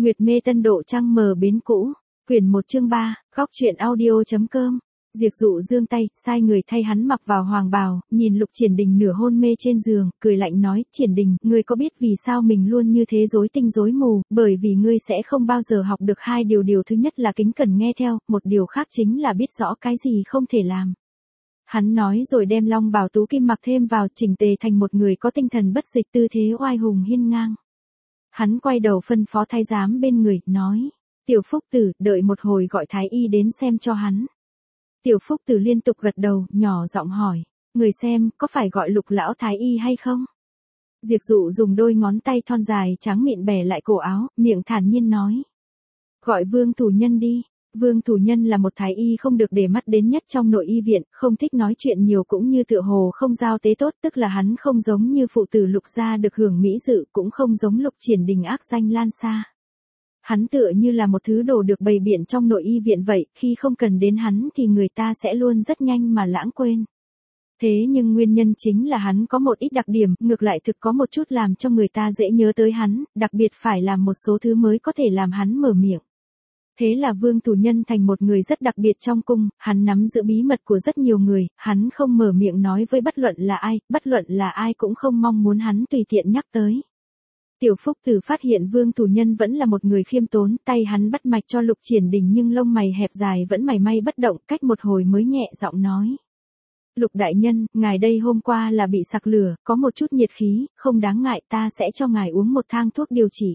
Nguyệt Mê Tân Độ Trăng Mờ Bến Cũ, quyển 1 chương 3, góc truyện audio.com. Diệp Dụ giương tay, sai người thay hắn mặc vào hoàng bào, nhìn Lục Triển Đình nửa hôn mê trên giường, cười lạnh nói, Triển Đình, ngươi có biết vì sao mình luôn như thế rối tinh rối mù, bởi vì ngươi sẽ không bao giờ học được hai điều. Điều thứ nhất là kính cẩn nghe theo, một điều khác chính là biết rõ cái gì không thể làm. Hắn nói rồi đem long bào tú kim mặc thêm vào, chỉnh tề thành một người có tinh thần bất dịch, tư thế oai hùng hiên ngang. Hắn quay đầu phân phó thái giám bên người, nói, Tiểu Phúc Tử, đợi một hồi gọi thái y đến xem cho hắn. Tiểu Phúc Tử liên tục gật đầu, nhỏ giọng hỏi, người xem, có phải gọi Lục lão thái y hay không? Diệp Dụ dùng đôi ngón tay thon dài trắng mịn bẻ lại cổ áo, miệng thản nhiên nói, gọi Vương thủ nhân đi. Vương thủ nhân là một thái y không được để mắt đến nhất trong nội y viện, không thích nói chuyện nhiều, cũng như tựa hồ không giao tế tốt, tức là hắn không giống như phụ tử Lục gia được hưởng mỹ dự, cũng không giống Lục Triển Đình ác danh lan xa. Hắn tựa như là một thứ đồ được bày biện trong nội y viện vậy, khi không cần đến hắn thì người ta sẽ luôn rất nhanh mà lãng quên. Thế nhưng nguyên nhân chính là hắn có một ít đặc điểm, ngược lại thực có một chút làm cho người ta dễ nhớ tới hắn, đặc biệt phải làm một số thứ mới có thể làm hắn mở miệng. Thế là Vương thủ nhân thành một người rất đặc biệt trong cung, hắn nắm giữ bí mật của rất nhiều người, hắn không mở miệng nói với bất luận là ai cũng không mong muốn hắn tùy tiện nhắc tới. Tiểu Phúc Tử phát hiện Vương thủ nhân vẫn là một người khiêm tốn, tay hắn bắt mạch cho Lục Triển Đình nhưng lông mày hẹp dài vẫn mảy may bất động, cách một hồi mới nhẹ giọng nói. Lục đại nhân, ngài đây hôm qua là bị sặc lửa, có một chút nhiệt khí, không đáng ngại, ta sẽ cho ngài uống một thang thuốc điều trị.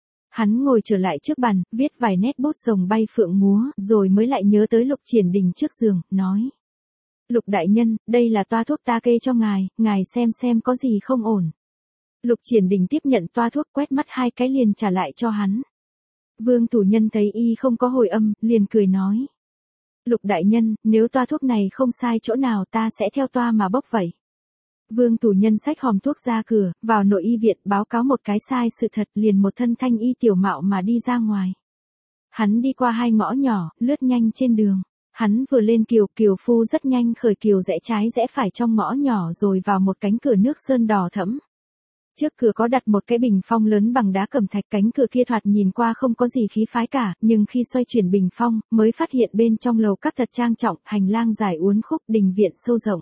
Hắn ngồi trở lại trước bàn, viết vài nét bút rồng bay phượng múa, rồi mới lại nhớ tới Lục Triển Đình trước giường, nói. Lục đại nhân, đây là toa thuốc ta kê cho ngài xem có gì không ổn. Lục Triển Đình tiếp nhận toa thuốc, quét mắt hai cái liền trả lại cho hắn. Vương thủ nhân thấy y không có hồi âm, liền cười nói. Lục đại nhân, nếu toa thuốc này không sai chỗ nào ta sẽ theo toa mà bốc vậy. Vương thủ nhân xách hòm thuốc ra cửa, vào nội y viện báo cáo một cái sai sự thật, liền một thân thanh y tiểu mạo mà đi ra ngoài. Hắn đi qua hai ngõ nhỏ, lướt nhanh trên đường. Hắn vừa lên kiều phu rất nhanh khởi kiều rẽ trái rẽ phải trong ngõ nhỏ rồi vào một cánh cửa nước sơn đỏ thẫm. Trước cửa có đặt một cái bình phong lớn bằng đá cẩm thạch, cánh cửa kia thoạt nhìn qua không có gì khí phái cả, nhưng khi xoay chuyển bình phong, mới phát hiện bên trong lầu các thật trang trọng, hành lang dài uốn khúc, đình viện sâu rộng.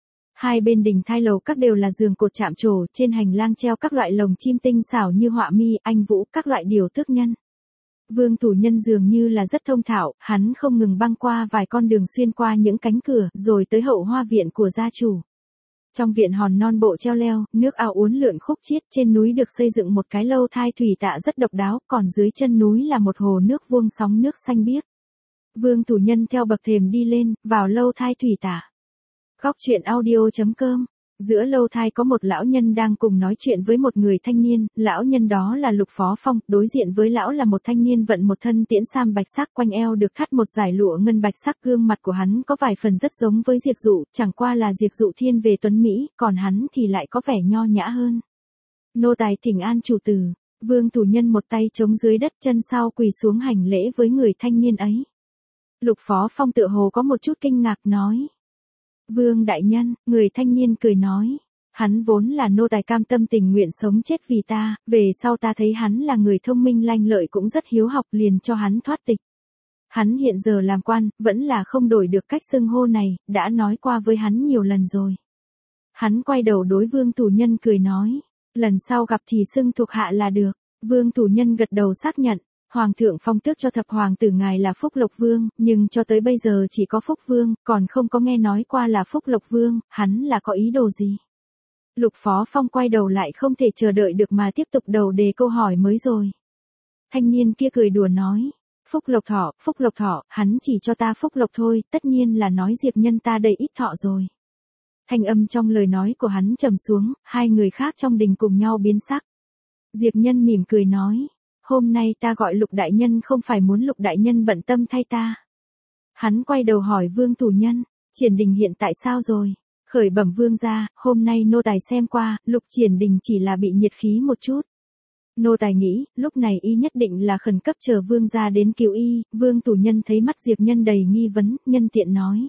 Hai bên đình thai lầu các đều là giường cột chạm trổ, trên hành lang treo các loại lồng chim tinh xảo như họa mi, anh vũ, các loại điều tước nhân. Vương thủ nhân dường như là rất thông thạo, hắn không ngừng băng qua vài con đường xuyên qua những cánh cửa, rồi tới hậu hoa viện của gia chủ. Trong viện hòn non bộ treo leo, nước ao uốn lượn khúc chiết, trên núi được xây dựng một cái lâu thai thủy tạ rất độc đáo, còn dưới chân núi là một hồ nước vuông sóng nước xanh biếc. Vương thủ nhân theo bậc thềm đi lên, vào lâu thai thủy tạ. Góc truyện audio.com. Giữa lâu thai có một lão nhân đang cùng nói chuyện với một người thanh niên, lão nhân đó là Lục Phó Phong, đối diện với lão là một thanh niên vận một thân tiễn sam bạch sắc, quanh eo được thắt một dải lụa ngân bạch sắc, gương mặt của hắn có vài phần rất giống với Diệp Dụ, chẳng qua là Diệp Dụ thiên về tuấn mỹ, còn hắn thì lại có vẻ nho nhã hơn. Nô tài thỉnh an chủ tử. Vương thủ nhân một tay chống dưới đất, chân sau quỳ xuống hành lễ với người thanh niên ấy. Lục Phó Phong tựa hồ có một chút kinh ngạc nói. Vương đại nhân, người thanh niên cười nói, hắn vốn là nô tài cam tâm tình nguyện sống chết vì ta, về sau ta thấy hắn là người thông minh lanh lợi cũng rất hiếu học, liền cho hắn thoát tịch. Hắn hiện giờ làm quan, vẫn là không đổi được cách xưng hô này, đã nói qua với hắn nhiều lần rồi. Hắn quay đầu đối Vương thủ nhân cười nói, lần sau gặp thì xưng thuộc hạ là được. Vương thủ nhân gật đầu xác nhận. Hoàng thượng phong tước cho thập hoàng tử ngài là Phúc Lộc Vương, nhưng cho tới bây giờ chỉ có Phúc Vương, còn không có nghe nói qua là Phúc Lộc Vương, hắn là có ý đồ gì? Lục Phó Phong quay đầu lại không thể chờ đợi được mà tiếp tục đầu đề câu hỏi mới rồi. Thanh niên kia cười đùa nói, Phúc Lộc Thọ, hắn chỉ cho ta Phúc Lộc thôi, tất nhiên là nói Diệp nhân ta đầy ít thọ rồi. Thanh âm trong lời nói của hắn trầm xuống, hai người khác trong đình cùng nhau biến sắc. Diệp nhân mỉm cười nói. Hôm nay ta gọi Lục đại nhân không phải muốn Lục đại nhân bận tâm thay ta. Hắn quay đầu hỏi Vương thủ nhân, Triển Đình hiện tại sao rồi? Khởi bẩm vương gia, hôm nay nô tài xem qua, Lục Triển Đình chỉ là bị nhiệt khí một chút. Nô tài nghĩ, lúc này y nhất định là khẩn cấp chờ vương gia đến cứu y. Vương thủ nhân thấy mắt Diệp nhân đầy nghi vấn, nhân tiện nói.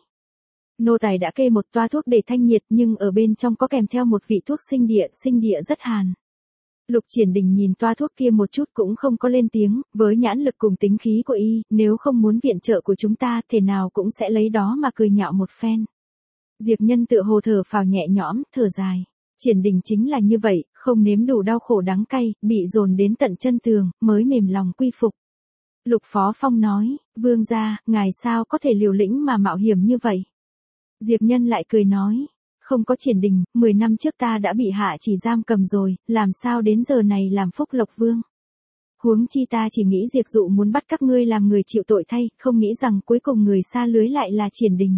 Nô tài đã kê một toa thuốc để thanh nhiệt, nhưng ở bên trong có kèm theo một vị thuốc sinh địa rất hàn. Lục Triển Đình nhìn toa thuốc kia một chút cũng không có lên tiếng, với nhãn lực cùng tính khí của y, nếu không muốn viện trợ của chúng ta, thể nào cũng sẽ lấy đó mà cười nhạo một phen. Diệp Nhân tựa hồ thở phào nhẹ nhõm, thở dài. Triển Đình chính là như vậy, không nếm đủ đau khổ đắng cay, bị dồn đến tận chân tường, mới mềm lòng quy phục. Lục Phó Phong nói, vương gia, ngài sao có thể liều lĩnh mà mạo hiểm như vậy? Diệp Nhân lại cười nói, không có Triển Đình, 10 năm trước ta đã bị hạ chỉ giam cầm rồi, làm sao đến giờ này làm phúc lộc vương. Huống chi ta chỉ nghĩ Diệp Dụ muốn bắt các ngươi làm người chịu tội thay, không nghĩ rằng cuối cùng người xa lưới lại là Triển Đình.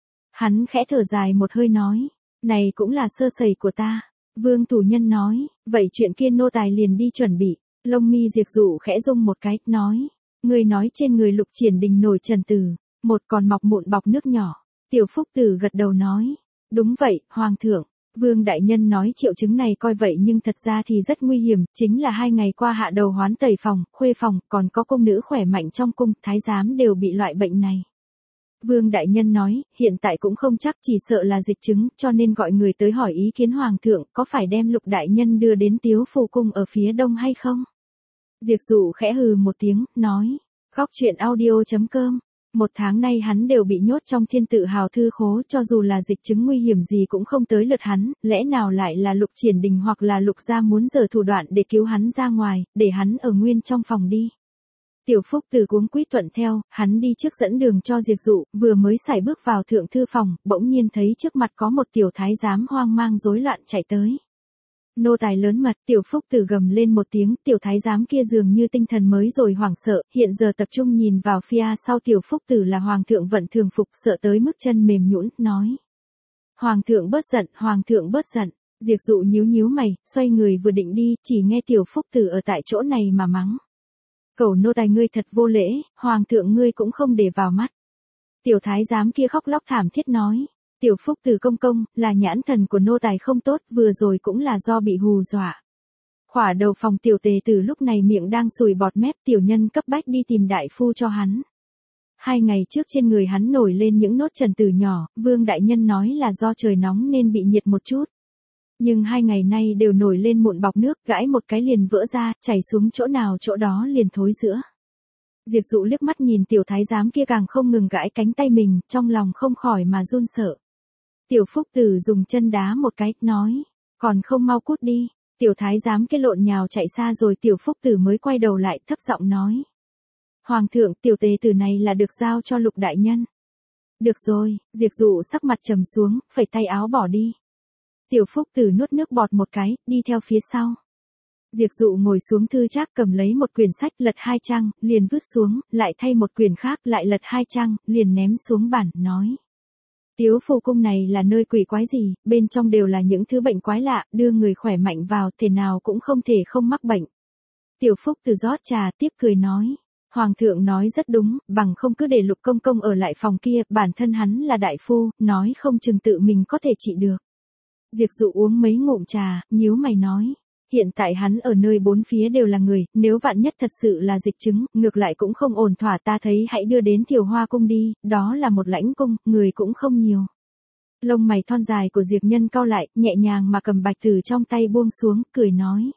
Hắn khẽ thở dài một hơi nói, này cũng là sơ sẩy của ta. Vương Thủ Nhân nói, vậy chuyện kia nô tài liền đi chuẩn bị. Lông mi Diệp Dụ khẽ rung một cái, nói, người nói trên người Lục Triển Đình nổi trần tử, một còn mọc mụn bọc nước nhỏ. Tiểu Phúc Tử gật đầu nói, đúng vậy, Hoàng thượng. Vương Đại Nhân nói triệu chứng này coi vậy nhưng thật ra thì rất nguy hiểm, chính là 2 ngày qua hạ đầu hoán tẩy phòng, khuê phòng, còn có cung nữ khỏe mạnh trong cung, thái giám đều bị loại bệnh này. Vương Đại Nhân nói, hiện tại cũng không chắc, chỉ sợ là dịch chứng, cho nên gọi người tới hỏi ý kiến Hoàng thượng, có phải đem Lục Đại Nhân đưa đến Tiếu Phù Cung ở phía đông hay không? Diệp Dụ khẽ hừ một tiếng, nói, góc chuyện audio.com. 1 tháng nay hắn đều bị nhốt trong Thiên Tự Hào thư khố, cho dù là dịch chứng nguy hiểm gì cũng không tới lượt hắn, lẽ nào lại là Lục Triển Đình hoặc là Lục gia muốn giở thủ đoạn để cứu hắn ra ngoài, để hắn ở nguyên trong phòng đi. Tiểu Phúc Tử cuống quýt thuận theo, hắn đi trước dẫn đường cho Diệp Dụ, vừa mới sải bước vào thượng thư phòng, bỗng nhiên thấy trước mặt có một tiểu thái giám hoang mang rối loạn chạy tới. Nô tài lớn mật, Tiểu Phúc Tử gầm lên một tiếng, tiểu thái giám kia dường như tinh thần mới rồi hoảng sợ, hiện giờ tập trung nhìn vào phía sau Tiểu Phúc Tử là Hoàng thượng vận thường phục, sợ tới mức chân mềm nhũn, nói. Hoàng thượng bớt giận, Hoàng thượng bớt giận. Diệp Dụ nhíu nhíu mày, xoay người vừa định đi, chỉ nghe Tiểu Phúc Tử ở tại chỗ này mà mắng. Cẩu nô tài ngươi thật vô lễ, Hoàng thượng ngươi cũng không để vào mắt. Tiểu thái giám kia khóc lóc thảm thiết nói. Tiểu Phúc Tử công công, là nhãn thần của nô tài không tốt, vừa rồi cũng là do bị hù dọa. Khỏa đầu phòng tiểu tề tử lúc này miệng đang sùi bọt mép, tiểu nhân cấp bách đi tìm đại phu cho hắn. 2 ngày trước trên người hắn nổi lên những nốt trần tử nhỏ, Vương Đại Nhân nói là do trời nóng nên bị nhiệt một chút. Nhưng 2 ngày nay đều nổi lên mụn bọc nước, gãi một cái liền vỡ ra, chảy xuống chỗ nào chỗ đó liền thối rữa. Diệp Dụ liếc mắt nhìn tiểu thái giám kia càng không ngừng gãi cánh tay mình, trong lòng không khỏi mà run sợ. Tiểu Phúc Tử dùng chân đá một cái, nói, còn không mau cút đi. Tiểu thái giám kia lộn nhào chạy xa rồi Tiểu Phúc Tử mới quay đầu lại thấp giọng nói. Hoàng thượng, tiểu tề tử này là được giao cho Lục Đại Nhân. Được rồi, Diệp Dụ sắc mặt trầm xuống, phẩy tay áo bỏ đi. Tiểu Phúc Tử nuốt nước bọt một cái, đi theo phía sau. Diệp Dụ ngồi xuống thư trác cầm lấy một quyển sách, lật 2 trang, liền vứt xuống, lại thay một quyển khác, lại lật 2 trang, liền ném xuống bàn, nói. Tiếu Phù Cung này là nơi quỷ quái gì, bên trong đều là những thứ bệnh quái lạ, đưa người khỏe mạnh vào, thể nào cũng không thể không mắc bệnh. Tiểu Phúc Tử rót trà, tiếp cười nói. Hoàng thượng nói rất đúng, bằng không cứ để Lục công công ở lại phòng kia, bản thân hắn là đại phu, nói không chừng tự mình có thể trị được. Diệp Dụ uống mấy ngụm trà, nhíu mày nói. Hiện tại hắn ở nơi bốn phía đều là người, nếu vạn nhất thật sự là dịch chứng, ngược lại cũng không ổn thỏa, ta thấy hãy đưa đến Thiều Hoa Cung đi, đó là một lãnh cung, người cũng không nhiều. Lông mày thon dài của Diệp Nhân cau lại, nhẹ nhàng mà cầm bạch tử trong tay buông xuống, cười nói.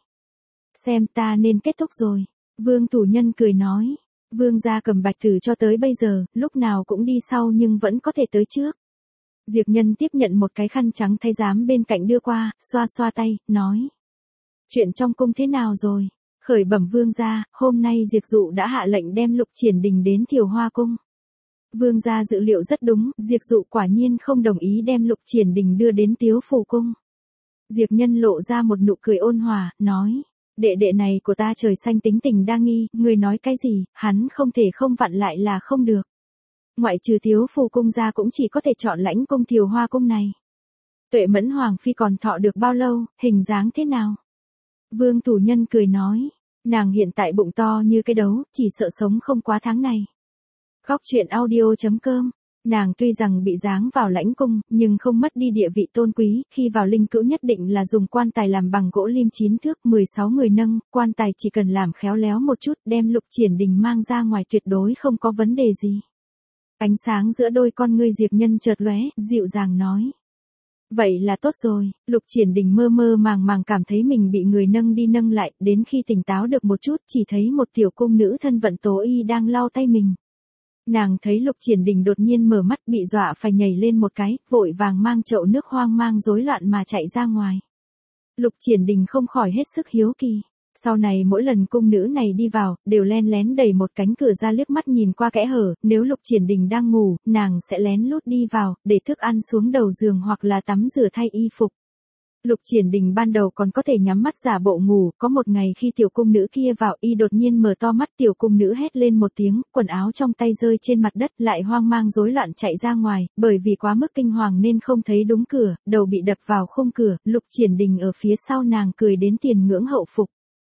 Xem ta nên kết thúc rồi. Vương Thủ Nhân cười nói. Vương gia cầm bạch tử cho tới bây giờ, lúc nào cũng đi sau nhưng vẫn có thể tới trước. Diệp Nhân tiếp nhận một cái khăn trắng thái giám bên cạnh đưa qua, xoa xoa tay, nói. Chuyện trong cung thế nào rồi? Khởi bẩm vương gia, hôm nay Diệp Dụ đã hạ lệnh đem Lục Triển Đình đến Thiều Hoa Cung. Vương gia dự liệu rất đúng, Diệp Dụ quả nhiên không đồng ý đem Lục Triển Đình đưa đến Tiếu Phù Cung. Diệp Nhân lộ ra một nụ cười ôn hòa, nói. Đệ đệ này của ta trời xanh tính tình đa nghi, người nói cái gì, hắn không thể không vặn lại là không được. Ngoại trừ Tiếu Phù Cung ra cũng chỉ có thể chọn lãnh cung Thiều Hoa Cung này. Tuệ Mẫn Hoàng Phi còn thọ được bao lâu, hình dáng thế nào? Vương Thủ Nhân cười nói, nàng hiện tại bụng to như cái đấu, chỉ sợ sống không quá tháng này. Góc chuyện audio.com, nàng tuy rằng bị giáng vào lãnh cung, nhưng không mất đi địa vị tôn quý, khi vào linh cữu nhất định là dùng quan tài làm bằng gỗ lim 9 thước, 16 người nâng, quan tài chỉ cần làm khéo léo một chút, đem Lục Triển Đình mang ra ngoài tuyệt đối không có vấn đề gì. Ánh sáng giữa đôi con ngươi Diệp Nhân chợt lóe, dịu dàng nói. Vậy là tốt rồi, Lục Triển Đình mơ mơ màng màng cảm thấy mình bị người nâng đi nâng lại, đến khi tỉnh táo được một chút chỉ thấy một tiểu cung nữ thân vận tố y đang lau tay mình. Nàng thấy Lục Triển Đình đột nhiên mở mắt bị dọa phải nhảy lên một cái, vội vàng mang chậu nước hoang mang rối loạn mà chạy ra ngoài. Lục Triển Đình không khỏi hết sức hiếu kỳ. Sau này mỗi lần cung nữ này đi vào, đều len lén đẩy một cánh cửa ra liếc mắt nhìn qua kẽ hở, nếu Lục Triển Đình đang ngủ, nàng sẽ lén lút đi vào, để thức ăn xuống đầu giường hoặc là tắm rửa thay y phục. Lục Triển Đình ban đầu còn có thể nhắm mắt giả bộ ngủ, có một ngày khi tiểu cung nữ kia vào y đột nhiên mở to mắt, tiểu cung nữ hét lên một tiếng, quần áo trong tay rơi trên mặt đất, lại hoang mang rối loạn chạy ra ngoài, bởi vì quá mức kinh hoàng nên không thấy đúng cửa, đầu bị đập vào khung cửa, Lục Triển Đình ở phía sau nàng cười đến tiền ngưỡng hậu phục.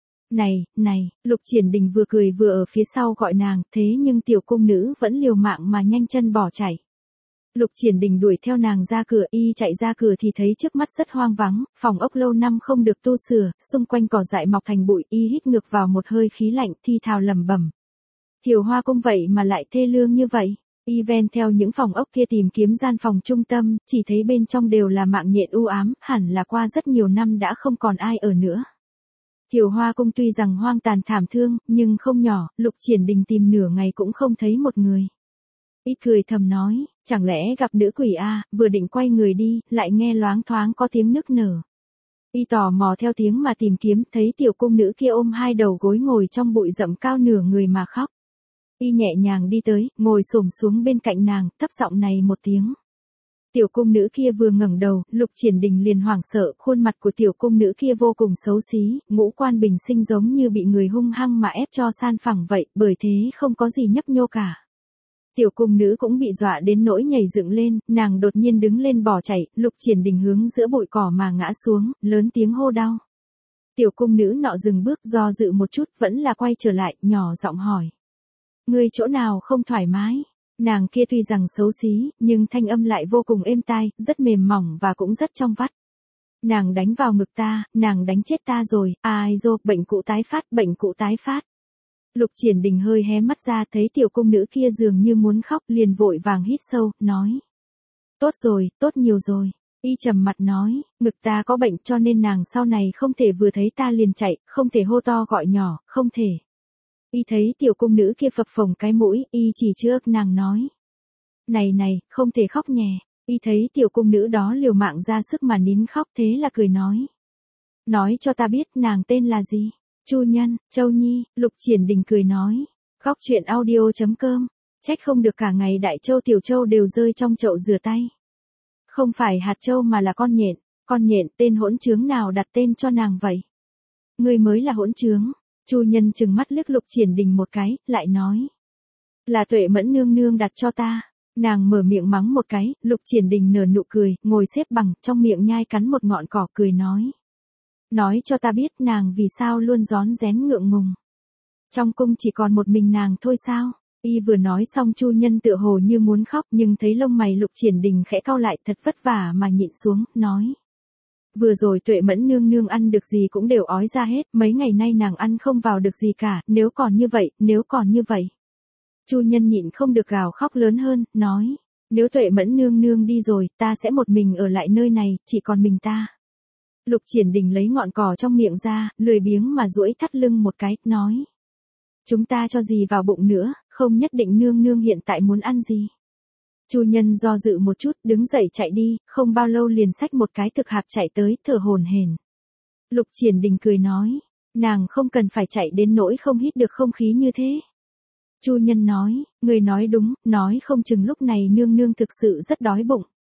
Này, Lục Triển Đình vừa cười vừa ở phía sau gọi nàng, thế nhưng tiểu cung nữ vẫn liều mạng mà nhanh chân bỏ chạy. Lục Triển Đình đuổi theo nàng ra cửa, y chạy ra cửa thì thấy trước mắt rất hoang vắng, phòng ốc lâu năm không được tu sửa, xung quanh cỏ dại mọc thành bụi, y hít ngược vào một hơi khí lạnh, thi thào lẩm bẩm. Thiều Hoa Cung vậy mà lại thê lương như vậy. Y ven theo những phòng ốc kia tìm kiếm gian phòng trung tâm, chỉ thấy bên trong đều là mạng nhện u ám, hẳn là qua rất nhiều năm đã không còn ai ở nữa. Thiều Hoa Cung tuy rằng hoang tàn thảm thương, nhưng không nhỏ, Lục Triển Đình tìm nửa ngày cũng không thấy một người. Y cười thầm nói, chẳng lẽ gặp nữ quỷ a, vừa định quay người đi, lại nghe loáng thoáng có tiếng nức nở. Y tò mò theo tiếng mà tìm kiếm, thấy tiểu cung nữ kia ôm hai đầu gối ngồi trong bụi rậm cao nửa người mà khóc. Y nhẹ nhàng đi tới, ngồi xổm xuống bên cạnh nàng, thấp giọng này một tiếng. Tiểu cung nữ kia vừa ngẩng đầu, Lục Triển Đình liền hoảng sợ, khuôn mặt của tiểu cung nữ kia vô cùng xấu xí, ngũ quan bình sinh giống như bị người hung hăng mà ép cho san phẳng vậy, bởi thế không có gì nhấp nhô cả. Tiểu cung nữ cũng bị dọa đến nỗi nhảy dựng lên, nàng đột nhiên đứng lên bỏ chạy, Lục Triển Đình hướng giữa bụi cỏ mà ngã xuống, lớn tiếng hô đau. Tiểu cung nữ nọ dừng bước do dự một chút vẫn là quay trở lại, nhỏ giọng hỏi. Ngươi chỗ nào không thoải mái? Nàng kia tuy rằng xấu xí, nhưng thanh âm lại vô cùng êm tai, rất mềm mỏng và cũng rất trong vắt. Nàng đánh vào ngực ta, nàng đánh chết ta rồi, ai dô, bệnh cũ tái phát, bệnh cũ tái phát. Lục Triển Đình hơi hé mắt ra thấy tiểu cung nữ kia dường như muốn khóc liền vội vàng hít sâu, nói. Tốt rồi, tốt nhiều rồi. Y trầm mặt nói, ngực ta có bệnh cho nên nàng sau này không thể vừa thấy ta liền chạy, không thể hô to gọi nhỏ, không thể. Y thấy tiểu cung nữ kia phập phồng cái mũi, y chỉ trước nàng nói. Này, không thể khóc nhè. Y thấy tiểu cung nữ đó liều mạng ra sức mà nín khóc thế là cười nói. Nói cho ta biết nàng tên là gì? Chu Nhân, Châu Nhi, Lục Triển Đình cười nói. Góc truyện audio.com, trách không được cả ngày đại châu tiểu châu đều rơi trong chậu rửa tay. Không phải hạt châu mà là con nhện tên hỗn trướng nào đặt tên cho nàng vậy? Ngươi mới là hỗn trướng. Chu Nhân trừng mắt liếc Lục Triển Đình một cái, lại nói. Là Tuệ Mẫn nương nương đặt cho ta. Nàng mở miệng mắng một cái, Lục Triển Đình nở nụ cười, ngồi xếp bằng, trong miệng nhai cắn một ngọn cỏ cười nói. Nói cho ta biết nàng vì sao luôn rón rén ngượng ngùng. Trong cung chỉ còn một mình nàng thôi sao? Y vừa nói xong Chu Nhân tựa hồ như muốn khóc nhưng thấy lông mày Lục Triển Đình khẽ cau lại thật vất vả mà nhịn xuống, nói. Vừa rồi Tuệ Mẫn nương nương ăn được gì cũng đều ói ra hết, mấy ngày nay nàng ăn không vào được gì cả, nếu còn như vậy. Chu Nhân nhịn không được gào khóc lớn hơn, nói. Nếu Tuệ Mẫn nương nương đi rồi, ta sẽ một mình ở lại nơi này, chỉ còn mình ta. Lục Triển Đình lấy ngọn cỏ trong miệng ra, lười biếng mà duỗi thắt lưng một cái, nói. Chúng ta cho gì vào bụng nữa, không nhất định nương nương hiện tại muốn ăn gì. Chu Nhân do dự một chút, đứng dậy chạy đi, không bao lâu liền xách một cái thực hạt chạy tới, thở hổn hển. Lục Triển Đình cười nói, nàng không cần phải chạy đến nỗi không hít được không khí như thế. Chu Nhân nói, người nói đúng, nói không chừng lúc này nương nương thực sự rất đói bụng.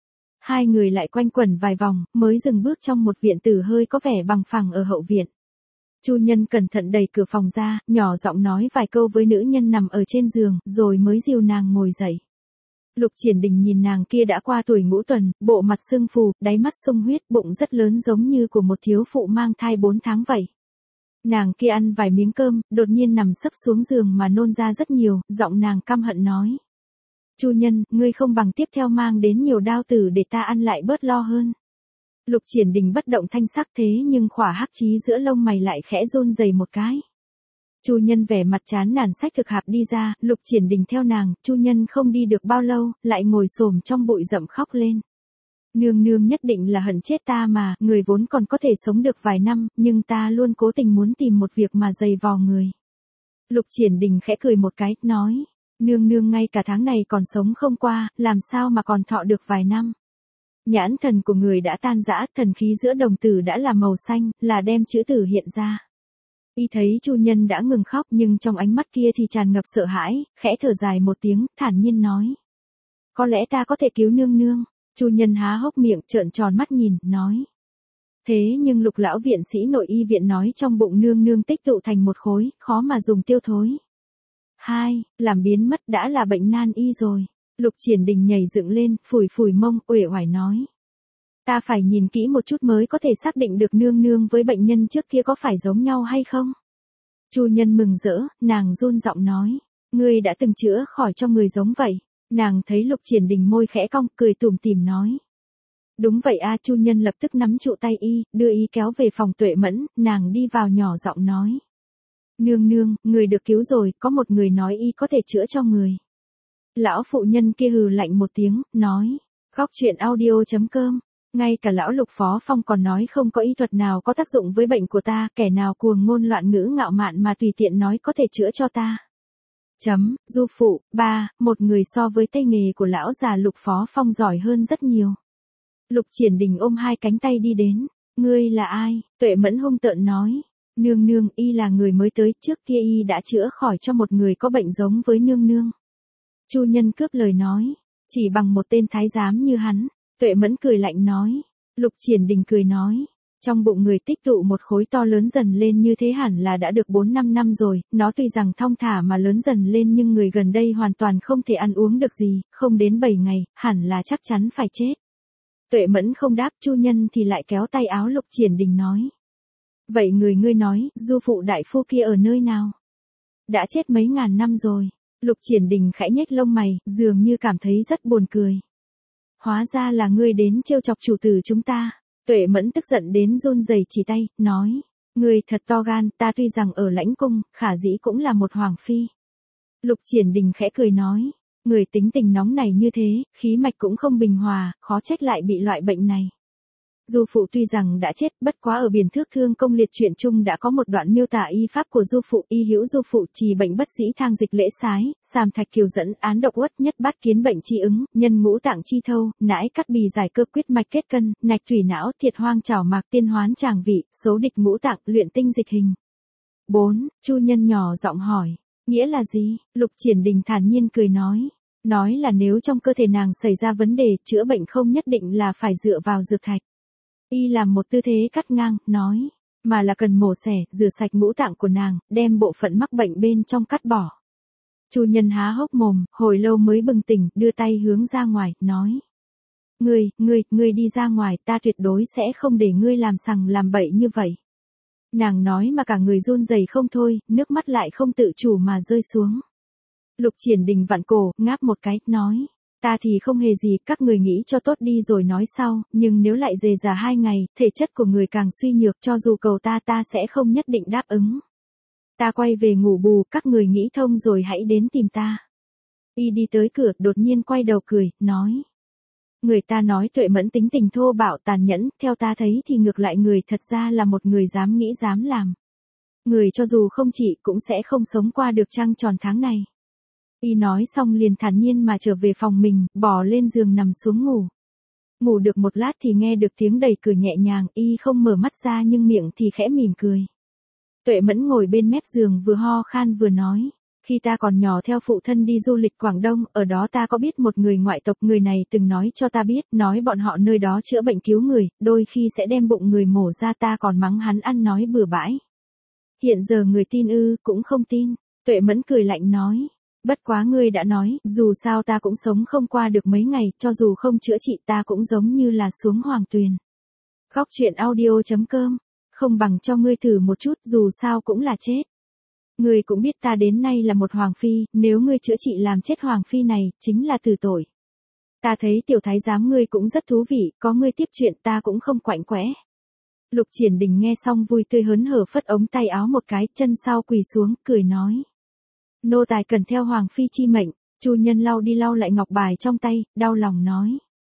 Hai người lại quanh quẩn vài vòng, mới dừng bước trong một viện tử hơi có vẻ bằng phẳng ở hậu viện. Chu Nhân cẩn thận đẩy cửa phòng ra, nhỏ giọng nói vài câu với nữ nhân nằm ở trên giường, rồi mới dìu nàng ngồi dậy. Lục Triển Đình nhìn nàng kia đã qua tuổi ngũ tuần, bộ mặt sưng phù, đáy mắt sung huyết, bụng rất lớn giống như của một thiếu phụ mang thai 4 tháng vậy. Nàng kia ăn vài miếng cơm, đột nhiên nằm sấp xuống giường mà nôn ra rất nhiều, giọng nàng căm hận nói. Chu Nhân, ngươi không bằng tiếp theo mang đến nhiều đao tử để ta ăn lại bớt lo hơn. Lục Triển Đình bất động thanh sắc thế nhưng khỏa hắc chí giữa lông mày lại khẽ run rẩy một cái. Chu Nhân vẻ mặt chán nản xách thực hạp đi ra, Lục Triển Đình theo nàng, Chu Nhân không đi được bao lâu, lại ngồi xổm trong bụi rậm khóc lên. Nương nương nhất định là hận chết ta mà, người vốn còn có thể sống được vài năm, nhưng ta luôn cố tình muốn tìm một việc mà giày vò người. Lục Triển Đình khẽ cười một cái, nói, nương nương ngay cả tháng này còn sống không qua, làm sao mà còn thọ được vài năm. Nhãn thần của người đã tan rã, thần khí giữa đồng tử đã là màu xanh, là đem chữ tử hiện ra. Y thấy Chu Nhân đã ngừng khóc nhưng trong ánh mắt kia thì tràn ngập sợ hãi, khẽ thở dài một tiếng, thản nhiên nói. Có lẽ ta có thể cứu nương nương. Chu Nhân há hốc miệng trợn tròn mắt nhìn, nói. Thế nhưng Lục lão viện sĩ nội y viện nói trong bụng nương nương tích tụ thành một khối, khó mà dùng tiêu thối. 2. Làm biến mất đã là bệnh nan y rồi. Lục Triển Đình nhảy dựng lên, phủi phủi mông, uể oải nói. Ta phải nhìn kỹ một chút mới có thể xác định được nương nương với bệnh nhân trước kia có phải giống nhau hay không. Chu Nhân mừng rỡ, nàng run giọng nói. Ngươi đã từng chữa khỏi cho người giống vậy. Nàng thấy Lục Triển Đình môi khẽ cong, cười tủm tỉm nói. Đúng vậy a. Chu Nhân lập tức nắm trụ tay y, đưa y kéo về phòng Tuệ Mẫn, nàng đi vào nhỏ giọng nói. Nương nương, người được cứu rồi, có một người nói y có thể chữa cho người. Lão phụ nhân kia hừ lạnh một tiếng, nói. Góc truyện audio.com. Ngay cả lão Lục Phó Phong còn nói không có y thuật nào có tác dụng với bệnh của ta, kẻ nào cuồng ngôn loạn ngữ ngạo mạn mà tùy tiện nói có thể chữa cho ta. Du phụ, 3, một người so với tay nghề của lão già Lục Phó Phong giỏi hơn rất nhiều. Lục Triển Đình ôm hai cánh tay đi đến. Ngươi là ai? Tuệ Mẫn hung tợn nói. Nương nương, y là người mới tới, trước kia y đã chữa khỏi cho một người có bệnh giống với nương nương. Chu Nhân cướp lời nói. Chỉ bằng một tên thái giám như hắn. Tuệ Mẫn cười lạnh nói. Lục Triển Đình cười nói. Trong bụng người tích tụ một khối to lớn dần lên như thế hẳn là đã được 4-5 năm rồi, nó tuy rằng thong thả mà lớn dần lên nhưng người gần đây hoàn toàn không thể ăn uống được gì, không đến 7 ngày, hẳn là chắc chắn phải chết. Tuệ Mẫn không đáp, Chu Nhân thì lại kéo tay áo Lục Triển Đình nói. Vậy ngươi nói, du phụ đại phu kia ở nơi nào? Đã chết mấy ngàn năm rồi. Lục Triển Đình khẽ nhếch lông mày, dường như cảm thấy rất buồn cười. Hóa ra là ngươi đến trêu chọc chủ tử chúng ta. Tuệ Mẫn tức giận đến run rẩy chỉ tay, nói. Ngươi thật to gan, ta tuy rằng ở lãnh cung, khả dĩ cũng là một hoàng phi. Lục Triển Đình khẽ cười nói. Người tính tình nóng này như thế, khí mạch cũng không bình hòa, khó trách lại bị loại bệnh này. Du phụ tuy rằng đã chết, bất quá ở Biển Thước Thương Công liệt truyện chung đã có một đoạn miêu tả y pháp của du phụ, y hữu du phụ trì bệnh bất sĩ thang dịch lễ sái, sàm thạch kiều dẫn, án độc uất nhất bát kiến bệnh chi ứng, nhân ngũ tạng chi thâu, nãi cắt bì giải cơ quyết mạch kết cân, nạch thủy não, thiệt hoang trảo mạc tiên hoán tràng vị, xấu địch ngũ tạng, luyện tinh dịch hình. 4. Chu Nhân nhỏ giọng hỏi, nghĩa là gì? Lục Triển Đình thản nhiên cười nói. Nói là nếu trong cơ thể nàng xảy ra vấn đề, chữa bệnh không nhất định là phải dựa vào dược thạch. Y làm một tư thế cắt ngang, nói, mà là cần mổ xẻ, rửa sạch ngũ tạng của nàng, đem bộ phận mắc bệnh bên trong cắt bỏ. Chu Nhân há hốc mồm, hồi lâu mới bừng tỉnh, đưa tay hướng ra ngoài, nói. Ngươi đi ra ngoài, ta tuyệt đối sẽ không để ngươi làm sằng làm bậy như vậy. Nàng nói mà cả người run rẩy không thôi, nước mắt lại không tự chủ mà rơi xuống. Lục Triển Đình vặn cổ, ngáp một cái, nói. Ta thì không hề gì, các người nghĩ cho tốt đi rồi nói sau, nhưng nếu lại dề dà 2 ngày, thể chất của người càng suy nhược, cho dù cầu ta sẽ không nhất định đáp ứng. Ta quay về ngủ bù, các người nghĩ thông rồi hãy đến tìm ta. Y đi tới cửa, đột nhiên quay đầu cười, nói. Người ta nói Tuệ Mẫn tính tình thô bạo tàn nhẫn, theo ta thấy thì ngược lại người thật ra là một người dám nghĩ dám làm. Người cho dù không trị cũng sẽ không sống qua được trăng tròn tháng này. Y nói xong liền thản nhiên mà trở về phòng mình, bò lên giường nằm xuống ngủ. Ngủ được một lát thì nghe được tiếng đẩy cửa nhẹ nhàng, y không mở mắt ra nhưng miệng thì khẽ mỉm cười. Tuệ Mẫn ngồi bên mép giường vừa ho khan vừa nói. Khi ta còn nhỏ theo phụ thân đi du lịch Quảng Đông, ở đó ta có biết một người ngoại tộc, người này từng nói cho ta biết, nói bọn họ nơi đó chữa bệnh cứu người, đôi khi sẽ đem bụng người mổ ra, ta còn mắng hắn ăn nói bừa bãi. Hiện giờ người tin ư, cũng không tin. Tuệ Mẫn cười lạnh nói. Bất quá ngươi đã nói, dù sao ta cũng sống không qua được mấy ngày, cho dù không chữa trị ta cũng giống như là xuống hoàng tuyền. Góc truyện audio.com, không bằng cho ngươi thử một chút, dù sao cũng là chết. Ngươi cũng biết ta đến nay là một hoàng phi, nếu ngươi chữa trị làm chết hoàng phi này, chính là tử tội. Ta thấy tiểu thái giám ngươi cũng rất thú vị, có ngươi tiếp chuyện ta cũng không quạnh quẽ. Lục Triển Đình nghe xong vui tươi hớn hở phất ống tay áo một cái, chân sau quỳ xuống, cười nói. Nô tài cần theo hoàng phi chi mệnh. Chu Nhân lau đi lau lại ngọc bài trong tay, đau lòng nói.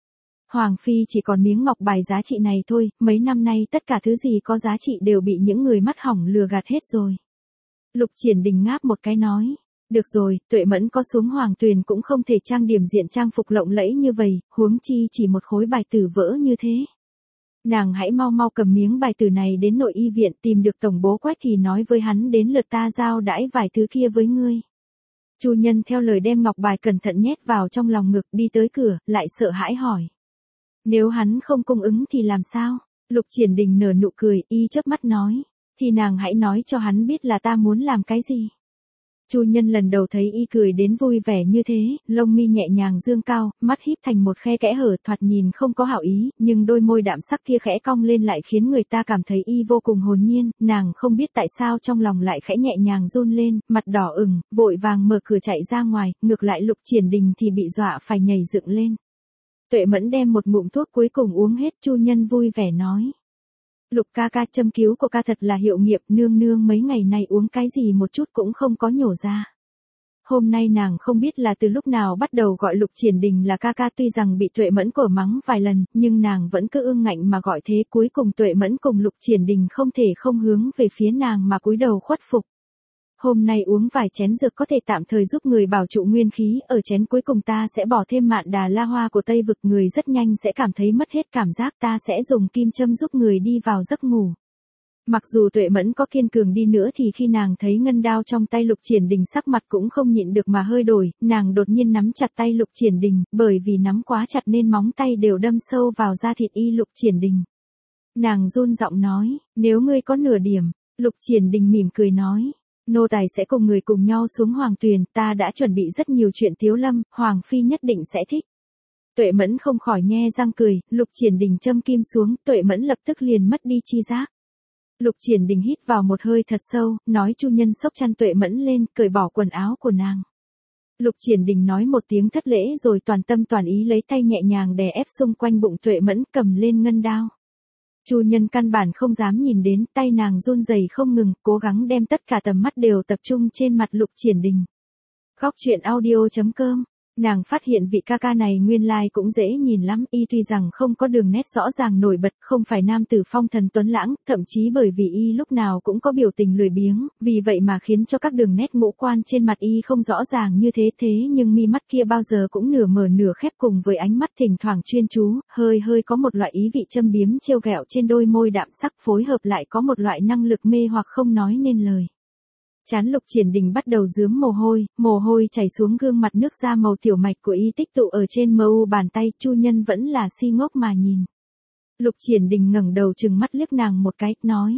Hoàng phi chỉ còn miếng ngọc bài giá trị này thôi, mấy năm nay tất cả thứ gì có giá trị đều bị những người mắt hỏng lừa gạt hết rồi. Lục Triển Đình ngáp một cái nói. Được rồi, Tuệ Mẫn có xuống hoàng tuyền cũng không thể trang điểm diện trang phục lộng lẫy như vậy, huống chi chỉ một khối bài tử vỡ như thế. Nàng hãy mau mau cầm miếng bài tử này đến nội y viện tìm được tổng bố Quách thì nói với hắn đến lượt ta giao đãi vài thứ kia với ngươi. Chu Nhân theo lời đem ngọc bài cẩn thận nhét vào trong lòng ngực đi tới cửa, lại sợ hãi hỏi. Nếu hắn không cung ứng thì làm sao? Lục Triển Đình nở nụ cười, y chớp mắt nói. Thì nàng hãy nói cho hắn biết là ta muốn làm cái gì. Chu Nhân lần đầu thấy y cười đến vui vẻ như thế, lông mi nhẹ nhàng dương cao, mắt híp thành một khe kẽ hở thoạt nhìn không có hảo ý, nhưng đôi môi đạm sắc kia khẽ cong lên lại khiến người ta cảm thấy y vô cùng hồn nhiên, nàng không biết tại sao trong lòng lại khẽ nhẹ nhàng run lên, mặt đỏ ửng, vội vàng mở cửa chạy ra ngoài, ngược lại Lục Triển Đình thì bị dọa phải nhảy dựng lên. Tuệ Mẫn đem một ngụm thuốc cuối cùng uống hết. Chu Nhân vui vẻ nói. Lục ca ca, châm cứu của ca thật là hiệu nghiệm, nương nương mấy ngày nay uống cái gì một chút cũng không có nhổ ra. Hôm nay nàng không biết là từ lúc nào bắt đầu gọi Lục Triển Đình là ca ca, tuy rằng bị Tuệ Mẫn cổ mắng vài lần, nhưng nàng vẫn cứ ương ngạnh mà gọi thế, cuối cùng Tuệ Mẫn cùng Lục Triển Đình không thể không hướng về phía nàng mà cúi đầu khuất phục. Hôm nay uống vài chén dược có thể tạm thời giúp người bảo trụ nguyên khí, ở chén cuối cùng ta sẽ bỏ thêm mạn đà la hoa của Tây Vực, người rất nhanh sẽ cảm thấy mất hết cảm giác, ta sẽ dùng kim châm giúp người đi vào giấc ngủ. Mặc dù Tuệ Mẫn có kiên cường đi nữa thì khi nàng thấy ngân đao trong tay Lục Triển Đình sắc mặt cũng không nhịn được mà hơi đổi, nàng đột nhiên nắm chặt tay Lục Triển Đình, bởi vì nắm quá chặt nên móng tay đều đâm sâu vào da thịt y Lục Triển Đình. Nàng run giọng nói, nếu ngươi có nửa điểm. Lục Triển Đình mỉm cười nói. Nô tài sẽ cùng người cùng nhau xuống hoàng tuyền, ta đã chuẩn bị rất nhiều chuyện tiếu lâm, hoàng phi nhất định sẽ thích. Tuệ Mẫn không khỏi nhe răng cười, Lục Triển Đình châm kim xuống, Tuệ Mẫn lập tức liền mất đi chi giác. Lục Triển Đình hít vào một hơi thật sâu, nói Chu Nhân xốc chăn Tuệ Mẫn lên, cởi bỏ quần áo của nàng. Lục Triển Đình nói một tiếng thất lễ rồi toàn tâm toàn ý lấy tay nhẹ nhàng đè ép xung quanh bụng Tuệ Mẫn, cầm lên ngân đao. Chu Nhân căn bản không dám nhìn đến, tay nàng run rẩy không ngừng, cố gắng đem tất cả tầm mắt đều tập trung trên mặt Lục Triển Đình. Góc truyện audio.com. Nàng phát hiện vị ca ca này nguyên lai cũng dễ nhìn lắm, y tuy rằng không có đường nét rõ ràng nổi bật, không phải nam tử phong thần tuấn lãng, thậm chí bởi vì y lúc nào cũng có biểu tình lười biếng, vì vậy mà khiến cho các đường nét ngũ quan trên mặt y không rõ ràng như thế, nhưng mi mắt kia bao giờ cũng nửa mở nửa khép, cùng với ánh mắt thỉnh thoảng chuyên chú, hơi có một loại ý vị châm biếm trêu ghẹo trên đôi môi đạm sắc, phối hợp lại có một loại năng lực mê hoặc không nói nên lời. Trán Lục Triển Đình bắt đầu rướm mồ hôi chảy xuống gương mặt, nước da màu tiểu mạch của y tích tụ ở trên mu bàn tay. Chu Nhân vẫn là si ngốc mà nhìn. Lục Triển Đình ngẩng đầu trừng mắt liếc nàng một cái, nói.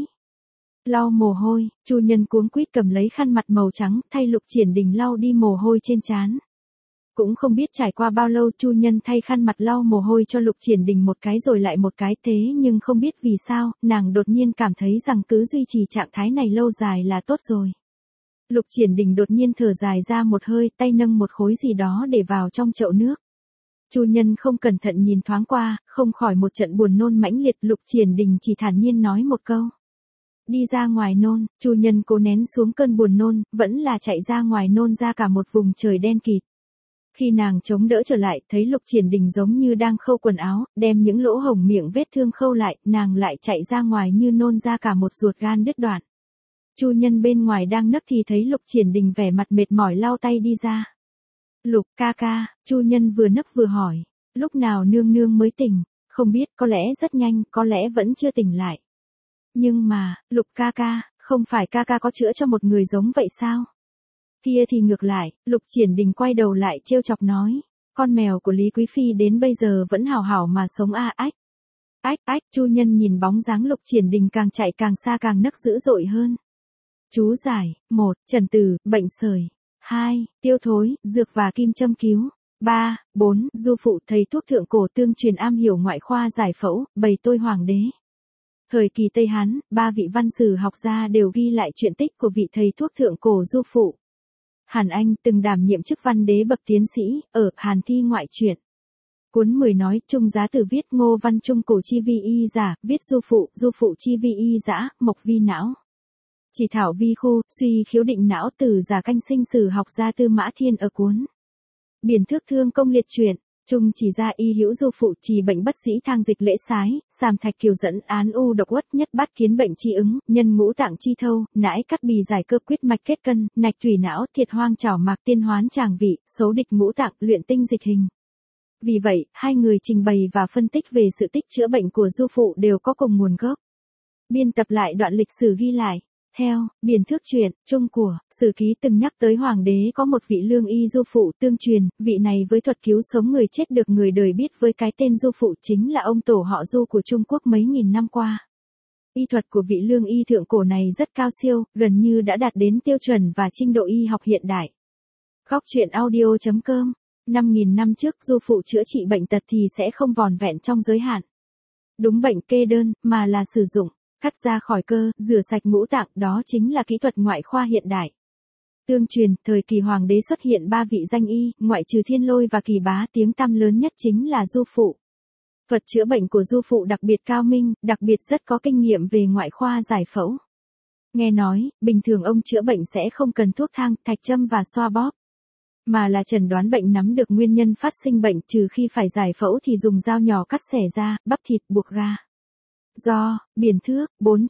Lau mồ hôi. Chu Nhân cuống quýt cầm lấy khăn mặt màu trắng, thay Lục Triển Đình lau đi mồ hôi trên trán. Cũng không biết trải qua bao lâu, Chu Nhân thay khăn mặt lau mồ hôi cho Lục Triển Đình một cái rồi lại một cái, thế nhưng không biết vì sao, nàng đột nhiên cảm thấy rằng cứ duy trì trạng thái này lâu dài là tốt rồi. Lục Triển Đình đột nhiên thở dài ra một hơi, tay nâng một khối gì đó để vào trong chậu nước. Chu Nhân không cẩn thận nhìn thoáng qua, không khỏi một trận buồn nôn mãnh liệt. Lục Triển Đình chỉ thản nhiên nói một câu. Đi ra ngoài nôn. Chu Nhân cố nén xuống cơn buồn nôn, vẫn là chạy ra ngoài nôn ra cả một vùng trời đen kịt. Khi nàng chống đỡ trở lại, thấy Lục Triển Đình giống như đang khâu quần áo, đem những lỗ hổng miệng vết thương khâu lại, nàng lại chạy ra ngoài như nôn ra cả một ruột gan đứt đoạn. Chu Nhân bên ngoài đang nấc thì thấy Lục Triển Đình vẻ mặt mệt mỏi lau tay đi ra. Lục ca ca. Chu Nhân vừa nấc vừa hỏi. Lúc nào nương nương mới tỉnh? Không biết, có lẽ rất nhanh, có lẽ vẫn chưa tỉnh lại. Nhưng mà, Lục ca ca, không phải ca ca có chữa cho một người giống vậy sao? Kia thì ngược lại. Lục Triển Đình quay đầu lại trêu chọc nói. Con mèo của Lý Quý Phi đến bây giờ vẫn hảo hảo mà sống ách. Ách. Chu Nhân nhìn bóng dáng Lục Triển Đình càng chạy càng xa càng nấc dữ dội hơn. Chú giải. 1. Trần tử, bệnh sởi. 2. Tiêu thối, dược và kim châm cứu. 3. 4. Du phụ, thầy thuốc thượng cổ tương truyền am hiểu ngoại khoa giải phẫu, bày tôi hoàng đế. Thời kỳ Tây Hán, 3 vị văn sử học gia đều ghi lại chuyện tích của vị thầy thuốc thượng cổ Du phụ. Hàn Anh từng đảm nhiệm chức văn đế bậc tiến sĩ, ở Hàn Thi ngoại truyện. Cuốn 10 nói, Trung Giá Tử viết Ngô Văn Trung cổ chi vi y giả, viết Du phụ chi vi y dã, mộc vi não. Chỉ thảo vi khu, suy khiếu định não từ giả canh sinh sử học gia Tư Mã Thiên ở cuốn Biển Thước Thương Công liệt truyện. Trung chỉ ra y hữu du phụ trì bệnh bất sĩ thang dịch lễ sái, sàm thạch kiều dẫn án u độc uất nhất bát kiến bệnh chi ứng, nhân ngũ tạng chi thâu, nãi cắt bì giải cơ quyết mạch kết cân, nạch thủy não, thiệt hoang chảo mạc tiên hoán tràng vị, xấu địch ngũ tạng, luyện tinh dịch hình. Vì vậy, hai người trình bày và phân tích về sự tích chữa bệnh của du phụ đều có cùng nguồn gốc. Biên tập lại đoạn lịch sử ghi lại. Theo, Biền Thước truyện, Trung của, Sử Ký từng nhắc tới hoàng đế có một vị lương y du phụ tương truyền, vị này với thuật cứu sống người chết được người đời biết với cái tên du phụ chính là ông tổ họ Du của Trung Quốc mấy nghìn năm qua. Y thuật của vị lương y thượng cổ này rất cao siêu, gần như đã đạt đến tiêu chuẩn và trình độ y học hiện đại. Góc truyện audio.com 5.000 năm trước du phụ chữa trị bệnh tật thì sẽ không vòn vẹn trong giới hạn. Đúng bệnh kê đơn, mà là sử dụng, cắt ra khỏi cơ, rửa sạch ngũ tạng, đó chính là kỹ thuật ngoại khoa hiện đại. Tương truyền, thời kỳ hoàng đế xuất hiện 3 vị danh y, ngoại trừ Thiên Lôi và Kỳ Bá, tiếng tăm lớn nhất chính là du phụ. Thuật chữa bệnh của du phụ đặc biệt cao minh, đặc biệt rất có kinh nghiệm về ngoại khoa giải phẫu. Nghe nói, bình thường ông chữa bệnh sẽ không cần thuốc thang, thạch châm và xoa bóp, mà là chẩn đoán bệnh, nắm được nguyên nhân phát sinh bệnh, trừ khi phải giải phẫu thì dùng dao nhỏ cắt xẻ da, bắp thịt, buộc ga. Do, Biền Thước,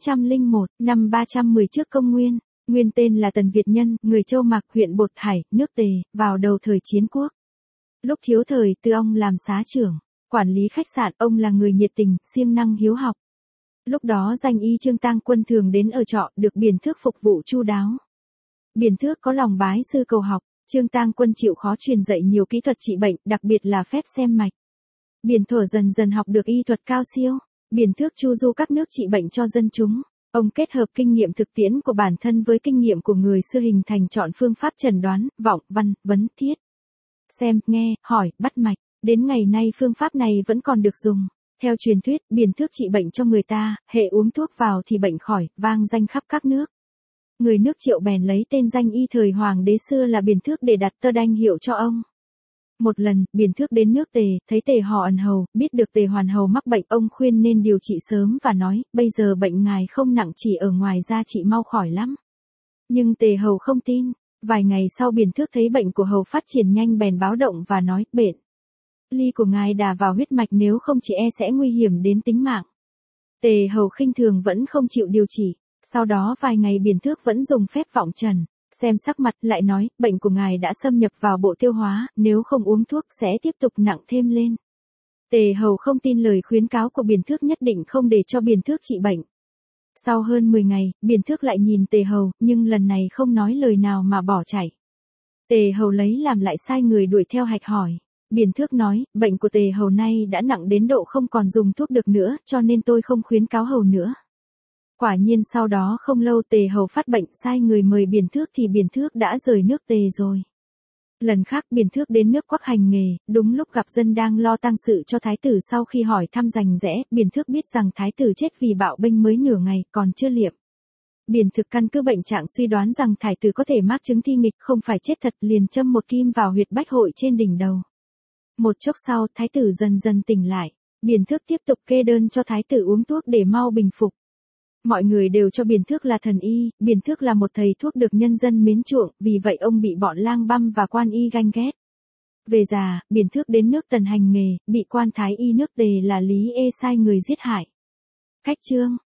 401, năm 310 trước công nguyên, nguyên tên là Tần Việt Nhân, người Châu Mạc, huyện Bột Hải, nước Tề, vào đầu thời chiến quốc. Lúc thiếu thời, từ ông làm xá trưởng, quản lý khách sạn, ông là người nhiệt tình, siêng năng hiếu học. Lúc đó danh y Trương Tang Quân thường đến ở trọ, được Biền Thước phục vụ chu đáo. Biền Thước có lòng bái sư cầu học, Trương Tang Quân chịu khó truyền dạy nhiều kỹ thuật trị bệnh, đặc biệt là phép xem mạch. Biền Thuở dần dần học được y thuật cao siêu. Biền Thước chu du các nước trị bệnh cho dân chúng. Ông kết hợp kinh nghiệm thực tiễn của bản thân với kinh nghiệm của người xưa hình thành chọn phương pháp chẩn đoán, vọng, văn, vấn, thiết. Xem, nghe, hỏi, bắt mạch. Đến ngày nay phương pháp này vẫn còn được dùng. Theo truyền thuyết, Biền Thước trị bệnh cho người ta, hệ uống thuốc vào thì bệnh khỏi, vang danh khắp các nước. Người nước Triệu bèn lấy tên danh y thời hoàng đế xưa là Biền Thước để đặt tơ đanh hiệu cho ông. Một lần, Biền Thước đến nước Tề, thấy Tề Hò Ẩn Hầu, biết được Tề Hoàn Hầu mắc bệnh, ông khuyên nên điều trị sớm và nói, bây giờ bệnh ngài không nặng, chỉ ở ngoài da trị mau khỏi lắm. Nhưng Tề Hầu không tin. Vài ngày sau Biền Thước thấy bệnh của Hầu phát triển nhanh bèn báo động và nói, bệnh ly của ngài đà vào huyết mạch, nếu không chỉ sẽ nguy hiểm đến tính mạng. Tề Hầu khinh thường vẫn không chịu điều trị. Sau đó vài ngày Biền Thước vẫn dùng phép vọng trần. Xem sắc mặt, lại nói, bệnh của ngài đã xâm nhập vào bộ tiêu hóa, nếu không uống thuốc sẽ tiếp tục nặng thêm lên. Tề Hầu không tin lời khuyến cáo của Biền Thước, nhất định không để cho Biền Thước trị bệnh. Sau hơn 10 ngày, Biền Thước lại nhìn Tề Hầu, nhưng lần này không nói lời nào mà bỏ chạy. Tề Hầu lấy làm lại, sai người đuổi theo hạch hỏi. Biền Thước nói, bệnh của Tề Hầu nay đã nặng đến độ không còn dùng thuốc được nữa, cho nên tôi không khuyến cáo Hầu nữa. Quả nhiên sau đó không lâu Tề Hầu phát bệnh, sai người mời Biền Thước thì Biền Thước đã rời nước Tề rồi. Lần khác Biền Thước đến nước Quắc hành nghề, đúng lúc gặp dân đang lo tang sự cho thái tử, sau khi hỏi thăm rành rẽ, Biền Thước biết rằng thái tử chết vì bạo bênh mới nửa ngày, còn chưa liệm. Biền Thước căn cứ bệnh trạng suy đoán rằng thái tử có thể mắc chứng thi nghịch, không phải chết thật, liền châm một kim vào huyệt bách hội trên đỉnh đầu. Một chốc sau, thái tử dần dần tỉnh lại. Biền Thước tiếp tục kê đơn cho thái tử uống thuốc để mau bình phục. Mọi người đều cho Biền Thước là thần y, Biền Thước là một thầy thuốc được nhân dân mến chuộng, vì vậy ông bị bọn lang băm và quan y ganh ghét. Về già, Biền Thước đến nước Tần hành nghề, bị quan thái y nước Tề là Lý Ê sai người giết hại. Cách chương